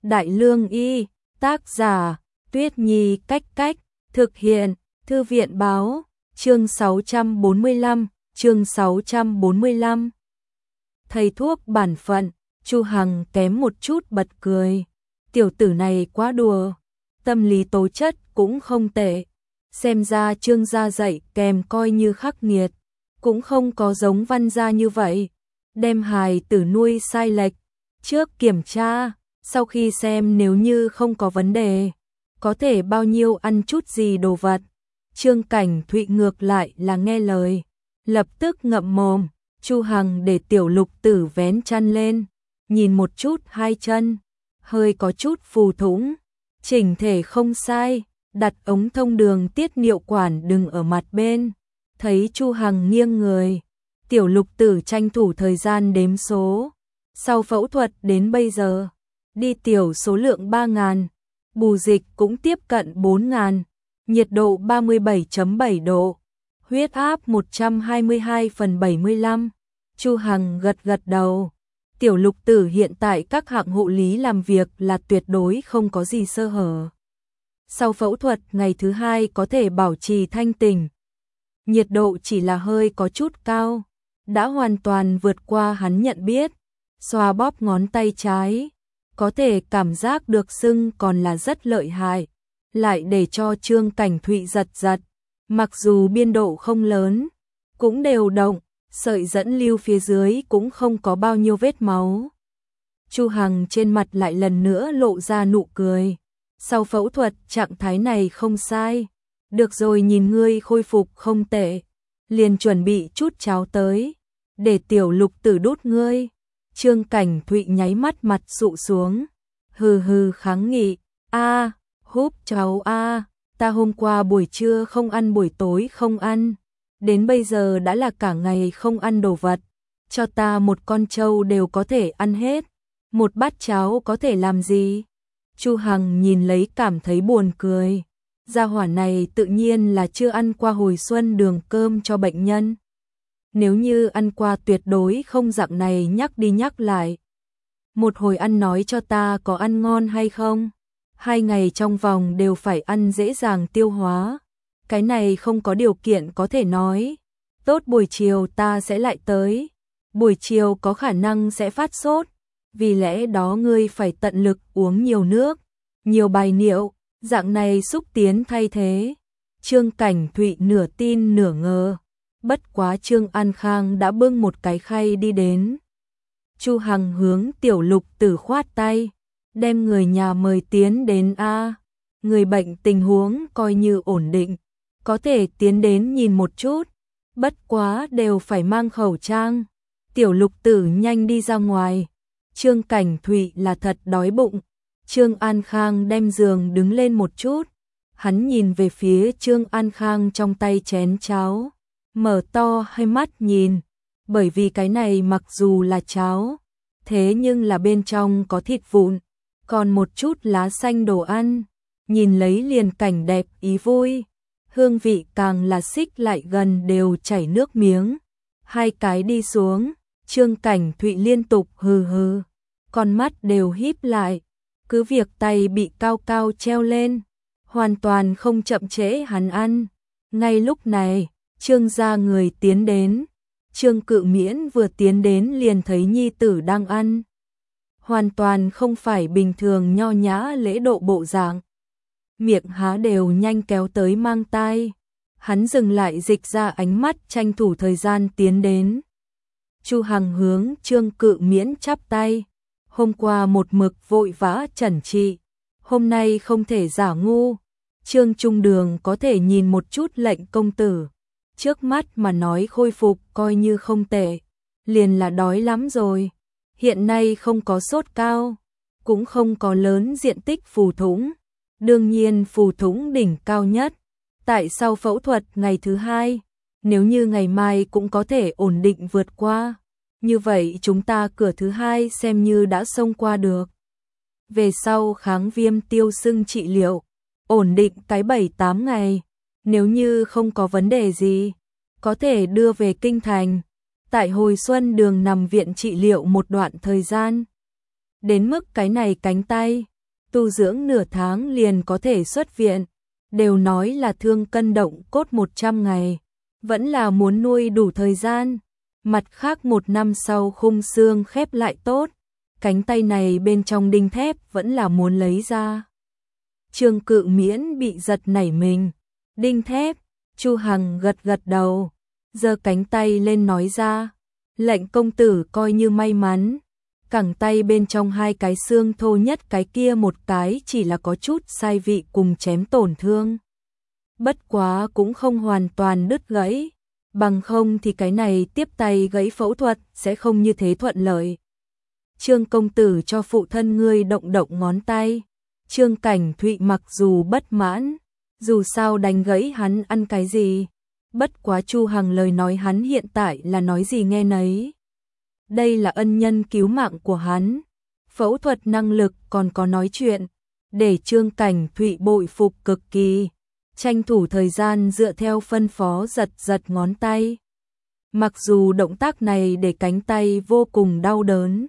Đại Lương Y, tác giả, Tuyết Nhi Cách Cách, thực hiện, Thư viện Báo, chương 645. Thầy thuốc bản phận, Chu Hằng kém một chút bật cười. Tiểu tử này quá đùa, tâm lý tố chất cũng không tệ. Xem ra Trương gia dạy kèm coi như khắc nghiệt, cũng không có giống Văn gia như vậy, đem hài tử nuôi sai lệch. Trước kiểm tra, sau khi xem nếu như không có vấn đề, có thể bao nhiêu ăn chút gì đồ vật. Trương Cảnh Thụy ngược lại là nghe lời, lập tức ngậm mồm. Chu Hằng để Tiểu Lục Tử vén chăn lên, nhìn một chút hai chân, hơi có chút phù thủng, chỉnh thể không sai, đặt ống thông đường tiết niệu quản đừng ở mặt bên. Thấy Chu Hằng nghiêng người, Tiểu Lục Tử tranh thủ thời gian đếm số. Sau phẫu thuật đến bây giờ, đi tiểu số lượng 3.000, bù dịch cũng tiếp cận 4.000, nhiệt độ 37.7 độ, huyết áp 122/75. Chu Hằng gật gật đầu. Tiểu Lục Tử hiện tại các hạng hộ lý làm việc là tuyệt đối không có gì sơ hở. Sau phẫu thuật ngày thứ 2 có thể bảo trì thanh tỉnh. Nhiệt độ chỉ là hơi có chút cao, đã hoàn toàn vượt qua hắn nhận biết. Xoa bóp ngón tay trái, có thể cảm giác được sưng còn là rất lợi hại, lại để cho Trương Cảnh Thụy giật giật. Mặc dù biên độ không lớn, cũng đều động, sợi dẫn lưu phía dưới cũng không có bao nhiêu vết máu. Chu Hằng trên mặt lại lần nữa lộ ra nụ cười. Sau phẫu thuật trạng thái này không sai. Được rồi, nhìn ngươi khôi phục không tệ, liền chuẩn bị chút cháo tới, để Tiểu Lục Tử đút ngươi. Trương Cảnh Thụy nháy mắt mặt sụ xuống, hừ hừ kháng nghị, húp cháu ta hôm qua buổi trưa không ăn, buổi tối không ăn, đến bây giờ đã là cả ngày không ăn đồ vật, cho ta một con trâu đều có thể ăn hết, một bát cháo có thể làm gì? Chu Hằng nhìn lấy cảm thấy buồn cười, gia hỏa này tự nhiên là chưa ăn qua hồi xuân đường cơm cho bệnh nhân. Nếu như ăn qua tuyệt đối không dạng này nhắc đi nhắc lại. Một hồi ăn nói cho ta có ăn ngon hay không? 2 ngày trong vòng đều phải ăn dễ dàng tiêu hóa. Cái này không có điều kiện có thể nói. Tốt, buổi chiều ta sẽ lại tới. Buổi chiều có khả năng sẽ phát sốt. Vì lẽ đó ngươi phải tận lực uống nhiều nước, nhiều bài niệu, dạng này xúc tiến thay thế. Trương Cảnh Thụy nửa tin nửa ngờ. Bất quá Trương An Khang đã bưng một cái khay đi đến. Chu Hằng hướng Tiểu Lục Tử khoát tay, đem người nhà mời tiến đến người bệnh tình huống coi như ổn định, có thể tiến đến nhìn một chút, bất quá đều phải mang khẩu trang. Tiểu Lục Tử nhanh đi ra ngoài. Trương Cảnh Thụy là thật đói bụng. Trương An Khang đem giường đứng lên một chút, hắn nhìn về phía Trương An Khang trong tay chén cháo, mở to hai mắt nhìn, bởi vì cái này mặc dù là cháo, thế nhưng là bên trong có thịt vụn, còn một chút lá xanh đồ ăn, nhìn lấy liền cảnh đẹp ý vui, hương vị càng là xích lại gần đều chảy nước miếng. 2 cái đi xuống, Trương Cảnh Thụy liên tục hừ hừ, con mắt đều híp lại, cứ việc tay bị cao cao treo lên, hoàn toàn không chậm trễ hắn ăn. Ngay lúc này, Trương gia người tiến đến. Trương Cự Miễn vừa tiến đến liền thấy nhi tử đang ăn. Hoàn toàn không phải bình thường nho nhã lễ độ bộ dạng. Miệng há đều nhanh kéo tới mang tai. Hắn dừng lại dịch ra ánh mắt tranh thủ thời gian tiến đến. Chu Hằng hướng Trương Cự Miễn chắp tay. Hôm qua một mực vội vã chẩn trị, hôm nay không thể giả ngu. Trương Trung Đường có thể nhìn một chút lệnh công tử. Trước mắt mà nói khôi phục coi như không tệ, liền là đói lắm rồi. Hiện nay không có sốt cao, cũng không có lớn diện tích phù thủng. Đương nhiên phù thủng đỉnh cao nhất tại sau phẫu thuật ngày thứ 2, nếu như ngày mai cũng có thể ổn định vượt qua, như vậy chúng ta cửa thứ 2 xem như đã xông qua được. Về sau kháng viêm tiêu sưng trị liệu, ổn định cái 7-8 ngày, nếu như không có vấn đề gì, có thể đưa về kinh thành, tại hồi xuân đường nằm viện trị liệu một đoạn thời gian. Đến mức cái này cánh tay, tu dưỡng nửa tháng liền có thể xuất viện, đều nói là thương cân động cốt 100 ngày, vẫn là muốn nuôi đủ thời gian. Mặt khác 1 năm sau khung xương khép lại tốt, cánh tay này bên trong đinh thép vẫn là muốn lấy ra. Trương Cự Miễn bị giật nảy mình. Đinh thép, Chu Hằng gật gật đầu, giơ cánh tay lên nói ra, lệnh công tử coi như may mắn. Cẳng tay bên trong 2 cái xương thô nhất cái kia một cái chỉ là có chút sai vị cùng chém tổn thương. Bất quá cũng không hoàn toàn đứt gãy, bằng không thì cái này tiếp tay gãy phẫu thuật sẽ không như thế thuận lợi. Trương công tử cho phụ thân ngươi động động ngón tay. Trương Cảnh Thụy mặc dù bất mãn, dù sao đánh gãy hắn ăn cái gì. Bất quá Chu Hằng lời nói hắn hiện tại là nói gì nghe nấy. Đây là ân nhân cứu mạng của hắn, phẫu thuật năng lực còn có nói chuyện, để Trương Cảnh Thụy bội phục cực kỳ, tranh thủ thời gian dựa theo phân phó giật giật ngón tay. Mặc dù động tác này để cánh tay vô cùng đau đớn,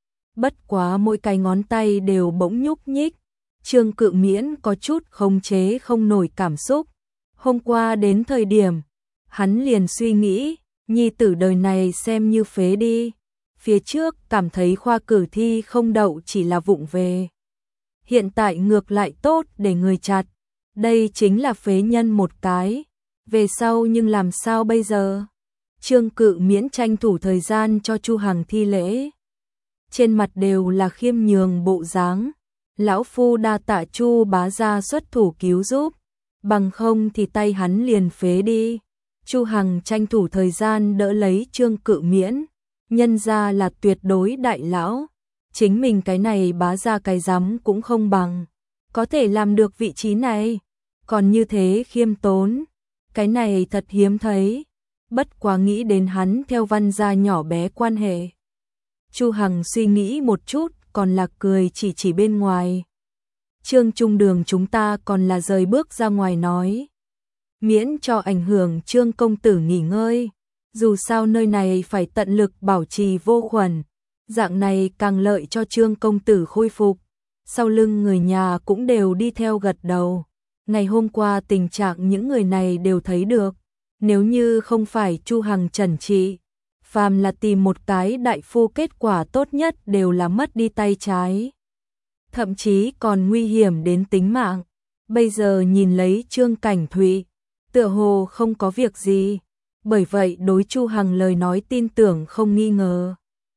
bất quá mỗi cái ngón tay đều bỗng nhúc nhích, Trương Cự Miễn có chút khống chế không nổi cảm xúc. Hôm qua đến thời điểm, hắn liền suy nghĩ, nhi tử đời này xem như phế đi. Phía trước cảm thấy khoa cử thi không đậu chỉ là vụng về. Hiện tại ngược lại tốt để người chặt. Đây chính là phế nhân một cái. Về sau nhưng làm sao bây giờ? Trương Cự Miễn tranh thủ thời gian cho Chu Hằng thi lễ. Trên mặt đều là khiêm nhường bộ dáng. Lão phu đa tạ Chu bá gia xuất thủ cứu giúp. Bằng không thì tay hắn liền phế đi. Chu Hằng tranh thủ thời gian đỡ lấy Trương Cự Miễn. Nhân ra là tuyệt đối đại lão, chính mình cái này bá ra cái rắm cũng không bằng, có thể làm được vị trí này, còn như thế khiêm tốn, cái này thật hiếm thấy, bất quá nghĩ đến hắn theo Văn gia nhỏ bé quan hệ. Chu Hằng suy nghĩ một chút, còn là cười chỉ bên ngoài. Trương Trung Đường chúng ta còn là rời bước ra ngoài nói, miễn cho ảnh hưởng Trương công tử nghỉ ngơi. Dù sao nơi này phải tận lực bảo trì vô khuẩn, dạng này càng lợi cho Trương công tử khôi phục. Sau lưng người nhà cũng đều đi theo gật đầu. Ngày hôm qua tình trạng những người này đều thấy được. Nếu như không phải Chu Hằng trần trị, phàm là tìm một cái đại phu kết quả tốt nhất đều là mất đi tay trái. Thậm chí còn nguy hiểm đến tính mạng. Bây giờ nhìn lấy Trương Cảnh Thụy, tựa hồ không có việc gì. Bởi vậy đối Chu Hằng lời nói tin tưởng không nghi ngờ.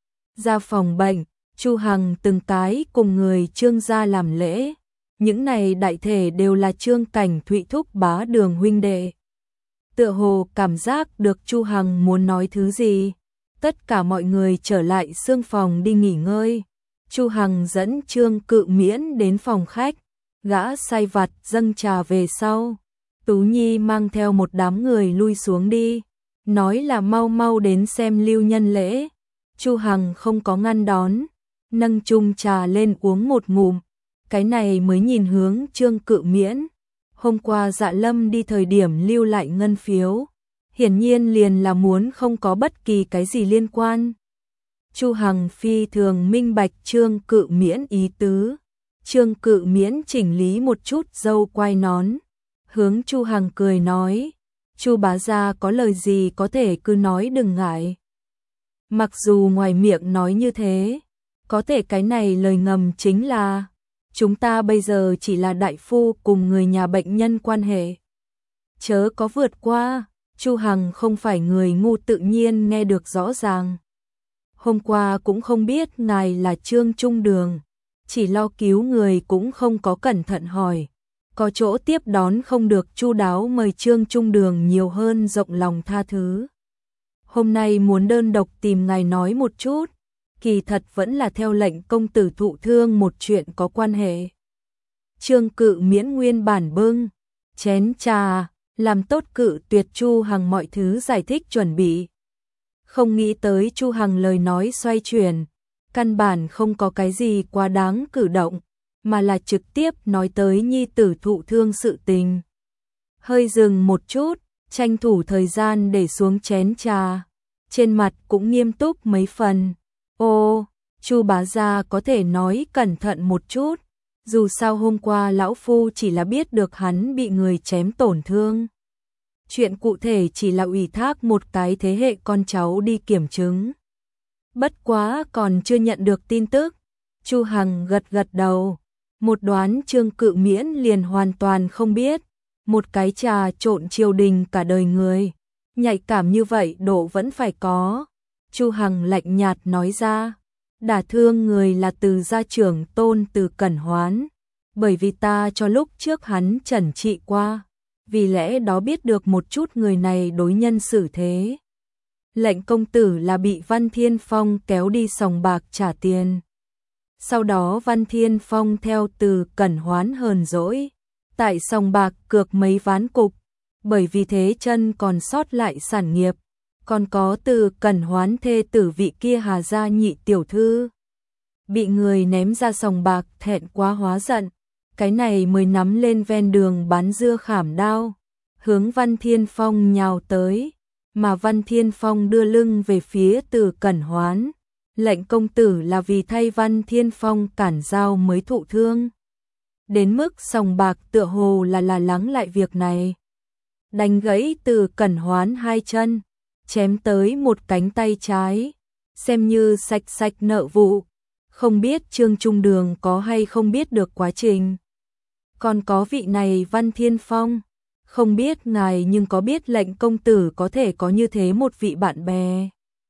Ra phòng bệnh, Chu Hằng từng cái cùng người Trương gia làm lễ. Những này đại thể đều là Trương Cảnh Thụy thúc bá Đường huynh đệ. Tựa hồ cảm giác được Chu Hằng muốn nói thứ gì. Tất cả mọi người trở lại xương phòng đi nghỉ ngơi. Chu Hằng dẫn Trương Cự Miễn đến phòng khách. Gã sai vặt dâng trà về sau. Tú Nhi mang theo một đám người lui xuống đi. Nói là mau mau đến xem lưu nhân lễ. Chu Hằng không có ngăn đón, nâng chung trà lên uống một ngụm, cái này mới nhìn hướng Trương Cự Miễn. Hôm qua Dạ Lâm đi thời điểm lưu lại ngân phiếu, hiển nhiên liền là muốn không có bất kỳ cái gì liên quan. Chu Hằng phi thường minh bạch Trương Cự Miễn ý tứ. Trương Cự Miễn chỉnh lý một chút râu quai nón, hướng Chu Hằng cười nói, Chu bá gia có lời gì có thể cứ nói đừng ngại. Mặc dù ngoài miệng nói như thế, có thể cái này lời ngầm chính là chúng ta bây giờ chỉ là đại phu cùng người nhà bệnh nhân quan hệ. Chớ có vượt qua, Chu Hằng không phải người ngu tự nhiên nghe được rõ ràng. Hôm qua cũng không biết ngài là Trương Trung Đường, chỉ lo cứu người cũng không có cẩn thận hỏi. Có chỗ tiếp đón không được chu đáo mời Trương Trung Đường nhiều hơn rộng lòng tha thứ. Hôm nay muốn đơn độc tìm ngài nói một chút, kỳ thật vẫn là theo lệnh công tử thụ thương một chuyện có quan hệ. Trương Cự Miễn nguyên bản bưng chén trà, làm tốt cự tuyệt Chu Hằng mọi thứ giải thích chuẩn bị. Không nghĩ tới Chu Hằng lời nói xoay chuyển, căn bản không có cái gì quá đáng cử động, mà là trực tiếp nói tới nhi tử thụ thương sự tình. Hơi dừng một chút, tranh thủ thời gian để xuống chén trà, trên mặt cũng nghiêm túc mấy phần. Ô, Chu bá gia có thể nói cẩn thận một chút, Dù sao hôm qua lão phu chỉ là biết được hắn bị người chém tổn thương. Chuyện cụ thể chỉ là ủy thác một cái thế hệ con cháu đi kiểm chứng. Bất quá còn chưa nhận được tin tức. Chu Hằng gật gật đầu. Một đoán Trương Cự Miễn liền hoàn toàn không biết. Một cái trà trộn triều đình cả đời người. Nhạy cảm như vậy độ vẫn phải có. Chu Hằng lạnh nhạt nói ra. Đả thương người là từ gia trưởng Tôn Từ Cẩn Hoán. Bởi vì ta cho lúc trước hắn trần trị qua. Vì lẽ đó biết được một chút người này đối nhân xử thế. Lệnh công tử là bị Văn Thiên Phong kéo đi sòng bạc trả tiền. Sau đó Văn Thiên Phong theo Từ Cẩn Hoán hờn dỗi. Tại sòng bạc cược mấy ván cục. Bởi vì thế chân còn sót lại sản nghiệp. Còn có Từ Cẩn Hoán thê tử vị kia Hà gia nhị tiểu thư. Bị người ném ra sòng bạc thẹn quá hóa giận. Cái này mới nắm lên ven đường bán dưa khảm đao. Hướng Văn Thiên Phong nhào tới. Mà Văn Thiên Phong đưa lưng về phía Từ Cẩn Hoán. Lệnh công tử là vì thay Văn Thiên Phong cản dao mới thụ thương. Đến mức sòng bạc tựa hồ là lắng lại việc này. Đánh gãy Từ Cẩn Hoán hai chân. Chém tới một cánh tay trái. Xem như sạch nợ vụ. Không biết Trương Trung Đường có hay không biết được quá trình. Còn có vị này Văn Thiên Phong. Không biết ngài nhưng có biết lệnh công tử có thể có như thế một vị bạn bè.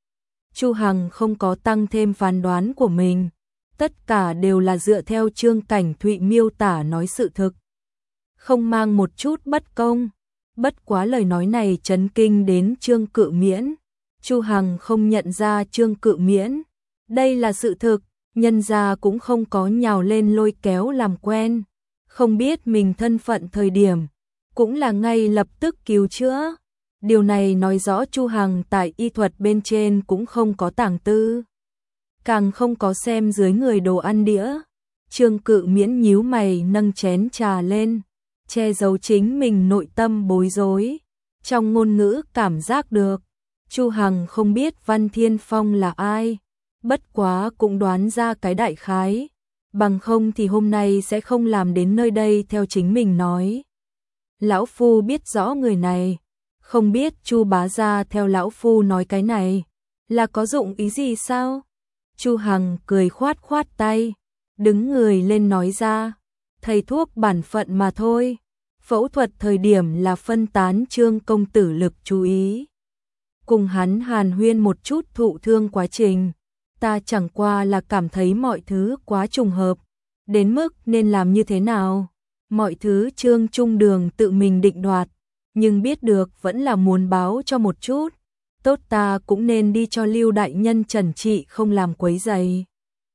Chu Hằng không có tăng thêm phán đoán của mình. Tất cả đều là dựa theo Trương Cảnh Thụy miêu tả nói sự thực. Không mang một chút bất công. Bất quá lời nói này chấn kinh đến Trương Cự Miễn. Chu Hằng không nhận ra Trương Cự Miễn. Đây là sự thực, nhân gia cũng không có nhào lên lôi kéo làm quen. Không biết mình thân phận thời điểm, cũng là ngay lập tức cứu chữa. Điều này nói rõ Chu Hằng tại y thuật bên trên cũng không có tàng tư. Càng không có xem dưới người đồ ăn đĩa. Trương Cự Miễn nhíu mày nâng chén trà lên. Che giấu chính mình nội tâm bối rối. Trong ngôn ngữ cảm giác được. Chu Hằng không biết Văn Thiên Phong là ai. Bất quá cũng đoán ra cái đại khái. Bằng không thì hôm nay sẽ không làm đến nơi đây theo chính mình nói. Lão Phu biết rõ người này. Không biết Chu bá gia theo lão Phu nói cái này. Là có dụng ý gì sao? Chu Hằng cười khoát khoát tay. Đứng người lên nói ra. Thầy thuốc bản phận mà thôi. Phẫu thuật thời điểm là phân tán Trương công tử lực chú ý. Cùng hắn hàn huyên một chút thụ thương quá trình. Ta chẳng qua là cảm thấy mọi thứ quá trùng hợp. Đến mức nên làm như thế nào? Mọi thứ Trương Trung Đường tự mình định đoạt. Nhưng biết được vẫn là muốn báo cho một chút. Tốt ta cũng nên đi cho Lưu đại nhân trần trị không làm quấy rầy.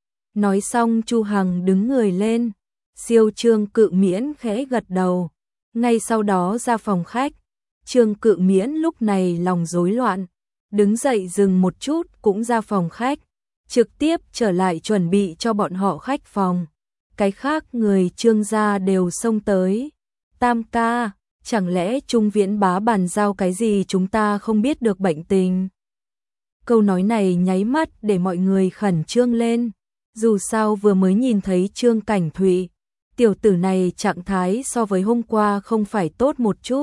Nói xong Chu Hằng đứng người lên. Siêu Trương Cự Miễn khẽ gật đầu. Ngay sau đó ra phòng khách. Trương Cự Miễn lúc này lòng rối loạn. Đứng dậy dừng một chút cũng ra phòng khách. Trực tiếp trở lại chuẩn bị cho bọn họ khách phòng. Cái khác người Trương gia đều xông tới. Tam ca, chẳng lẽ Trung Viễn bá bàn giao cái gì chúng ta không biết được bệnh tình? Câu nói này nháy mắt để mọi người khẩn trương lên. Dù sao vừa mới nhìn thấy Trương Cảnh Thụy. Tiểu tử này trạng thái so với hôm qua không phải tốt một chút.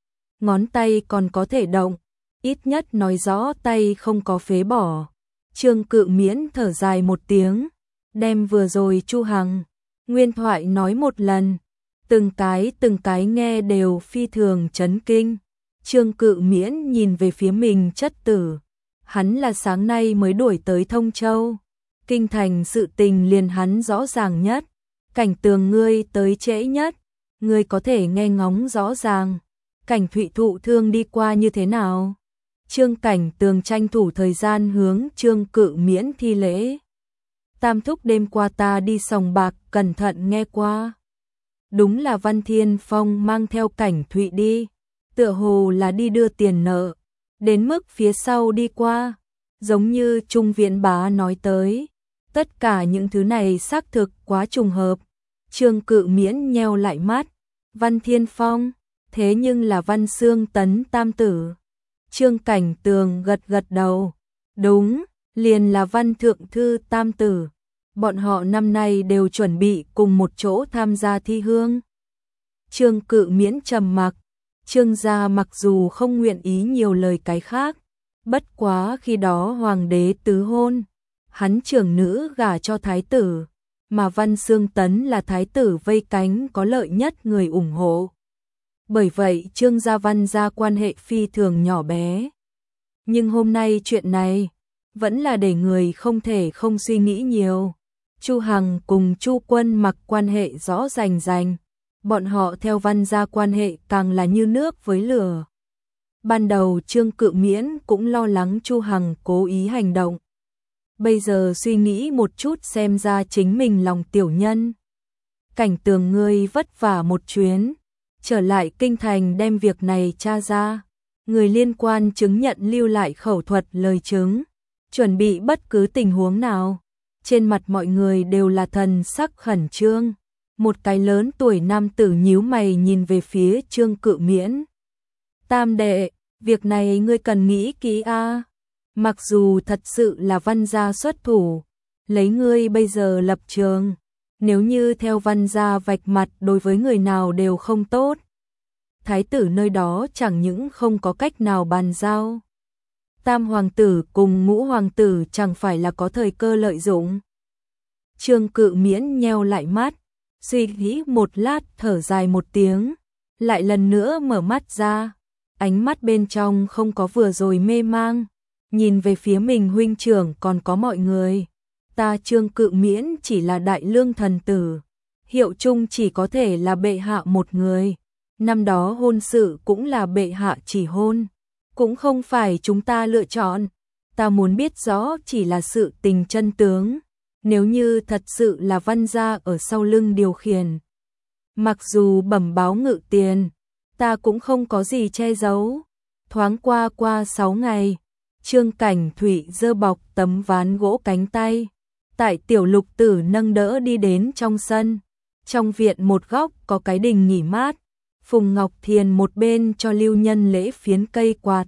Ngón tay còn có thể động. Ít nhất nói rõ tay không có phế bỏ. Trương Cự Miễn thở dài một tiếng. Đem vừa rồi Chu Hằng nguyên thoại nói một lần. Từng cái nghe đều phi thường chấn kinh. Trương Cự Miễn nhìn về phía mình chất tử. Hắn là sáng nay mới đuổi tới Thông Châu. Kinh thành sự tình liền hắn rõ ràng nhất. Cảnh Tường ngươi tới trễ nhất. Ngươi có thể nghe ngóng rõ ràng. Cảnh Thụy thụ thương đi qua như thế nào? Trương Cảnh Tường tranh thủ thời gian hướng Trương Cự Miễn thi lễ. Tam thúc đêm qua ta đi sòng bạc cẩn thận nghe qua. Đúng là Văn Thiên Phong mang theo Cảnh Thụy đi. Tựa hồ là đi đưa tiền nợ. Đến mức phía sau đi qua. Giống như Trung Viễn bá nói tới. Tất cả những thứ này xác thực quá trùng hợp. Trương Cự Miễn nheo lại mắt. Văn Thiên Phong. Thế nhưng là Văn Xương Tấn tam tử. Trương Cảnh Tường gật gật đầu. Đúng, liền là Văn Thượng Thư tam tử. Bọn họ năm nay đều chuẩn bị cùng một chỗ tham gia thi hương. Trương Cự Miễn trầm mặc, Trương gia mặc dù không nguyện ý nhiều lời cái khác, bất quá khi đó hoàng đế tứ hôn, hắn trưởng nữ gả cho thái tử, mà Văn Xương Tấn là thái tử vây cánh có lợi nhất người ủng hộ. Bởi vậy Trương gia Văn gia quan hệ phi thường nhỏ bé. Nhưng hôm nay chuyện này vẫn là để người không thể không suy nghĩ nhiều. Chu Hằng cùng Chu Quân Mặc quan hệ rõ rành rành, bọn họ theo Văn gia quan hệ càng là như nước với lửa. Ban đầu Trương Cự Miễn cũng lo lắng Chu Hằng cố ý hành động. Bây giờ suy nghĩ một chút xem ra chính mình lòng tiểu nhân. Cảnh Tường ngươi vất vả một chuyến, trở lại kinh thành đem việc này tra ra. Người liên quan chứng nhận lưu lại khẩu thuật lời chứng, chuẩn bị bất cứ tình huống nào. Trên mặt mọi người đều là thần sắc khẩn trương. Một cái lớn tuổi nam tử nhíu mày nhìn về phía Trương Cự Miễn. Tam đệ, việc này ngươi cần nghĩ kỹ a. Mặc dù thật sự là Văn gia xuất thủ, lấy ngươi bây giờ lập trường, nếu như theo Văn gia vạch mặt đối với người nào đều không tốt. Thái tử nơi đó chẳng những không có cách nào bàn giao. Tam hoàng tử cùng ngũ hoàng tử chẳng phải là có thời cơ lợi dụng. Trương Cự Miễn nheo lại mắt, suy nghĩ một lát thở dài một tiếng, lại lần nữa mở mắt ra, ánh mắt bên trong không có vừa rồi mê mang, nhìn về phía mình huynh trưởng còn có mọi người. Ta Trương Cự Miễn chỉ là đại lương thần tử, hiệu chung chỉ có thể là bệ hạ một người. Năm đó hôn sự cũng là bệ hạ chỉ hôn, cũng không phải chúng ta lựa chọn. Ta muốn biết rõ chỉ là sự tình chân tướng. Nếu như thật sự là Văn gia ở sau lưng điều khiển, mặc dù bẩm báo Ngự Tiền, ta cũng không có gì che giấu. Thoáng qua 6 ngày, Trương Cảnh Thụy dơ bọc tấm ván gỗ cánh tay, tại Tiểu Lục Tử nâng đỡ đi đến trong sân. Trong viện một góc có cái đình nghỉ mát, Phùng Ngọc Thiền một bên cho Lưu Nhân Lễ phiến cây quạt,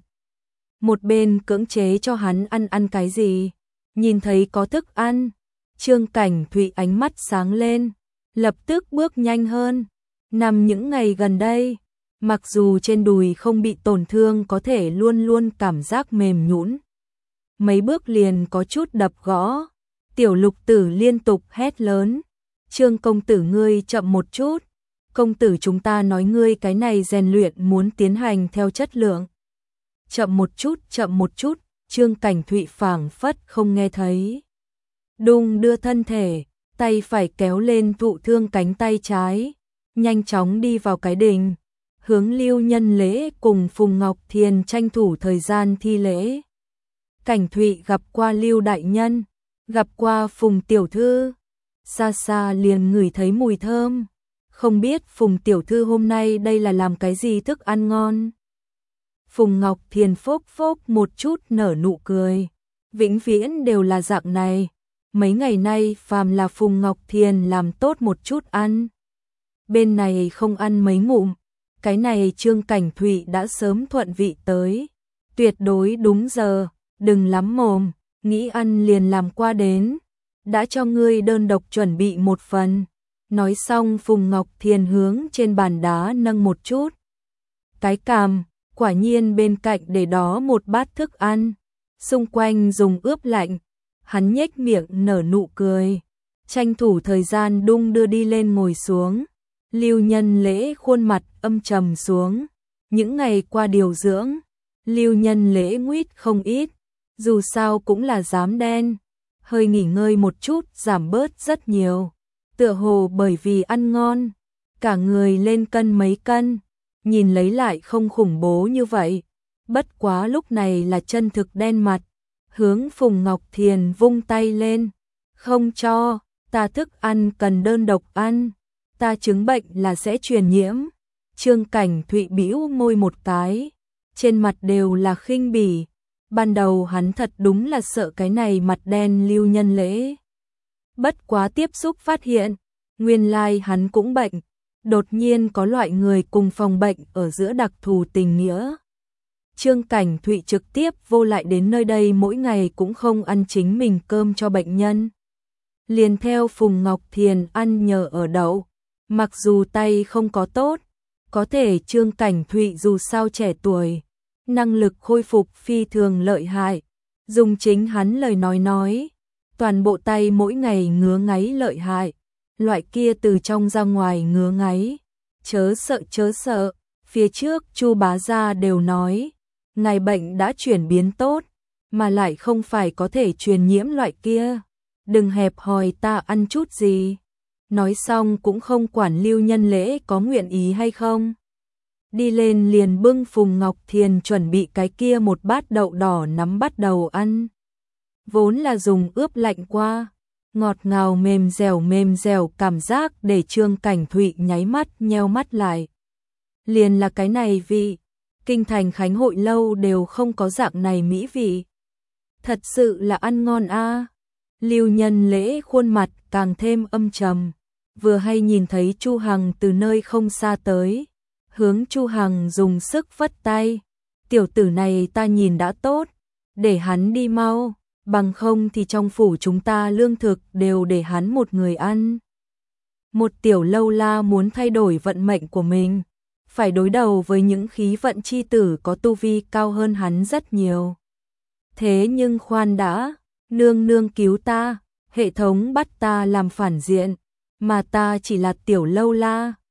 một bên cưỡng chế cho hắn ăn cái gì. Nhìn thấy có thức ăn, Trương Cảnh Thụy ánh mắt sáng lên, lập tức bước nhanh hơn. Nằm những ngày gần đây, mặc dù trên đùi không bị tổn thương có thể luôn luôn cảm giác mềm nhũn. Mấy bước liền có chút đập gõ. Tiểu Lục Tử liên tục hét lớn, Trương công tử ngươi chậm một chút. Công tử chúng ta nói ngươi cái này rèn luyện muốn tiến hành theo chất lượng. Chậm một chút, Trương Cảnh Thụy phảng phất không nghe thấy. Đung đưa thân thể, tay phải kéo lên thụ thương cánh tay trái, nhanh chóng đi vào cái đình, hướng Lưu Nhân Lễ cùng Phùng Ngọc Thiền tranh thủ thời gian thi lễ. Cảnh Thụy gặp qua Lưu đại nhân, gặp qua Phùng tiểu thư, xa xa liền ngửi thấy mùi thơm, không biết Phùng tiểu thư hôm nay đây là làm cái gì thức ăn ngon. Phùng Ngọc Thiền phốc phốc một chút nở nụ cười, vĩnh viễn đều là dạng này. Mấy ngày nay phàm là Phùng Ngọc Thiền làm tốt một chút ăn, bên này không ăn mấy ngụm, cái này Trương Cảnh Thụy đã sớm thuận vị tới. Tuyệt đối đúng giờ, đừng lắm mồm, nghĩ ăn liền làm qua đến, đã cho ngươi đơn độc chuẩn bị một phần. Nói xong Phùng Ngọc Thiền hướng trên bàn đá nâng một chút cái cằm, quả nhiên bên cạnh để đó một bát thức ăn, xung quanh dùng ướp lạnh. Hắn nhếch miệng nở nụ cười, tranh thủ thời gian đung đưa đi lên ngồi xuống. Lưu Nhân Lễ khuôn mặt âm trầm xuống, những ngày qua điều dưỡng, Lưu Nhân Lễ nguýt không ít, dù sao cũng là giám đen, hơi nghỉ ngơi một chút giảm bớt rất nhiều, tựa hồ bởi vì ăn ngon, cả người lên cân mấy cân, nhìn lấy lại không khủng bố như vậy, bất quá lúc này là chân thực đen mặt. Hướng Phùng Ngọc Thiền vung tay lên, không cho, ta thức ăn cần đơn độc ăn, ta chứng bệnh là sẽ truyền nhiễm. Trương Cảnh Thụy bĩu môi một cái, trên mặt đều là khinh bỉ. Ban đầu hắn thật đúng là sợ cái này mặt đen Lưu Nhân Lễ. Bất quá tiếp xúc phát hiện, nguyên lai hắn cũng bệnh, đột nhiên có loại người cùng phòng bệnh ở giữa đặc thù tình nghĩa. Trương Cảnh Thụy trực tiếp vô lại đến nơi đây mỗi ngày cũng không ăn chính mình cơm cho bệnh nhân. liền theo Phùng Ngọc Thiền ăn nhờ ở đậu. Mặc dù tay không có tốt, có thể Trương Cảnh Thụy dù sao trẻ tuổi, năng lực khôi phục phi thường lợi hại. Dùng chính hắn lời nói, toàn bộ tay mỗi ngày ngứa ngáy lợi hại, loại kia từ trong ra ngoài ngứa ngáy. Chớ sợ, phía trước Chu bá gia đều nói, ngài bệnh đã chuyển biến tốt, mà lại không phải có thể truyền nhiễm loại kia. Đừng hẹp hòi ta ăn chút gì. Nói xong cũng không quản Lưu Nhân Lễ có nguyện ý hay không. Đi lên liền bưng Phùng Ngọc Thiền chuẩn bị cái kia một bát đậu đỏ nắm bắt đầu ăn. Vốn là dùng ướp lạnh qua, ngọt ngào mềm dẻo cảm giác để Trương Cảnh Thụy nháy mắt nheo mắt lại. Liền là cái này vị, kinh thành Khánh Hội lâu đều không có dạng này mỹ vị. Thật sự là ăn ngon a. Lưu Nhân Lễ khuôn mặt càng thêm âm trầm, vừa hay nhìn thấy Chu Hằng từ nơi không xa tới, hướng Chu Hằng dùng sức vất tay, tiểu tử này ta nhìn đã tốt, để hắn đi mau, bằng không thì trong phủ chúng ta lương thực đều để hắn một người ăn. Một tiểu lâu la muốn thay đổi vận mệnh của mình, phải đối đầu với những khí vận chi tử có tu vi cao hơn hắn rất nhiều. Thế nhưng khoan đã, nương nương cứu ta, hệ thống bắt ta làm phản diện, mà ta chỉ là tiểu lâu la,